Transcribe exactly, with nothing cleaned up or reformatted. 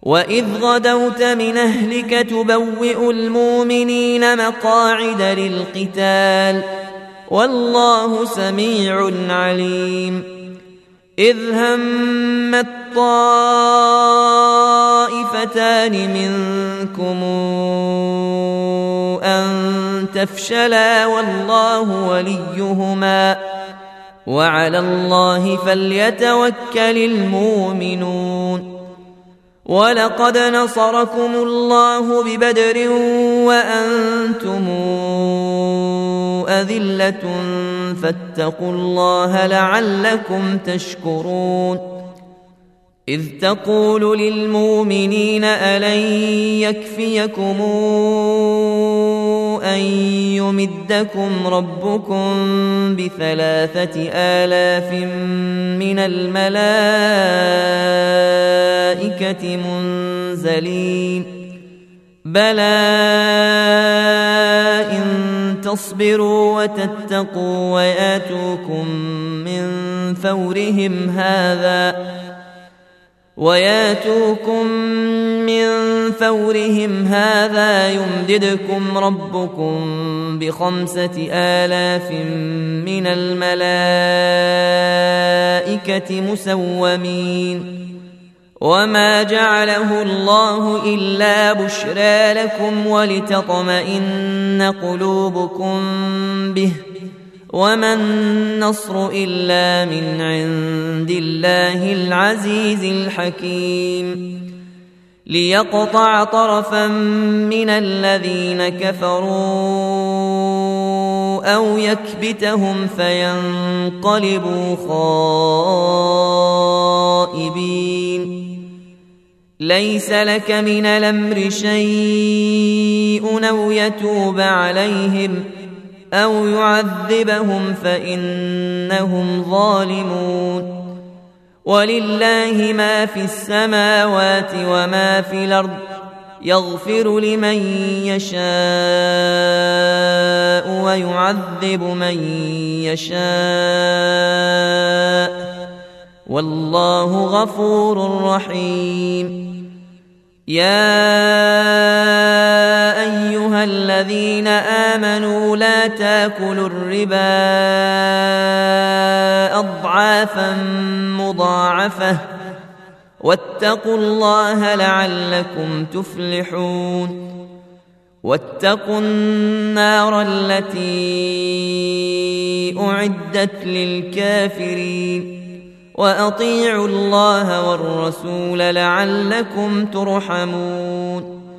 وإذ غدوت من أهلك تبوئ المؤمنين مقاعد للقتال والله سميع عليم. إذ همت طائفتان منكم أن تفشلا والله وليهما وعلى الله فليتوكل المؤمنون. ولقد نصركم الله ببدر وأنتم أذلة فاتقوا الله لعلكم تشكرون. إذ تقول للمؤمنين ألن يكفيكم أن يمدكم ربكم بثلاثة آلاف من الملائكة منزلين بلى إن تصبروا وتتقوا وياتوكم من فورهم هذا وياتوكم من فورهم هذا يمددكم ربكم بخمسة آلاف من الملائكة مسومين. وما جعله الله إلا بشرى لكم ولتطمئن قلوبكم به وما النصر إلا من عند الله العزيز الحكيم. ليقطع طرفا من الذين كفروا أو يكبتهم فينقلبوا خائبين. ليس لك من الأمر شيء أو يتوب عليهم أو يعذبهم فإنهم ظالمون. ولله ما في السماوات وما في الأرض يغفر لمن يشاء ويعذب من يشاء والله غفور رحيم. يا أيها الذين آمنوا لا تاكلوا الربا أضعافا مضاعفة واتقوا الله لعلكم تفلحون. واتقوا النار التي أعدت للكافرين وأطيعوا الله والرسول لعلكم ترحمون.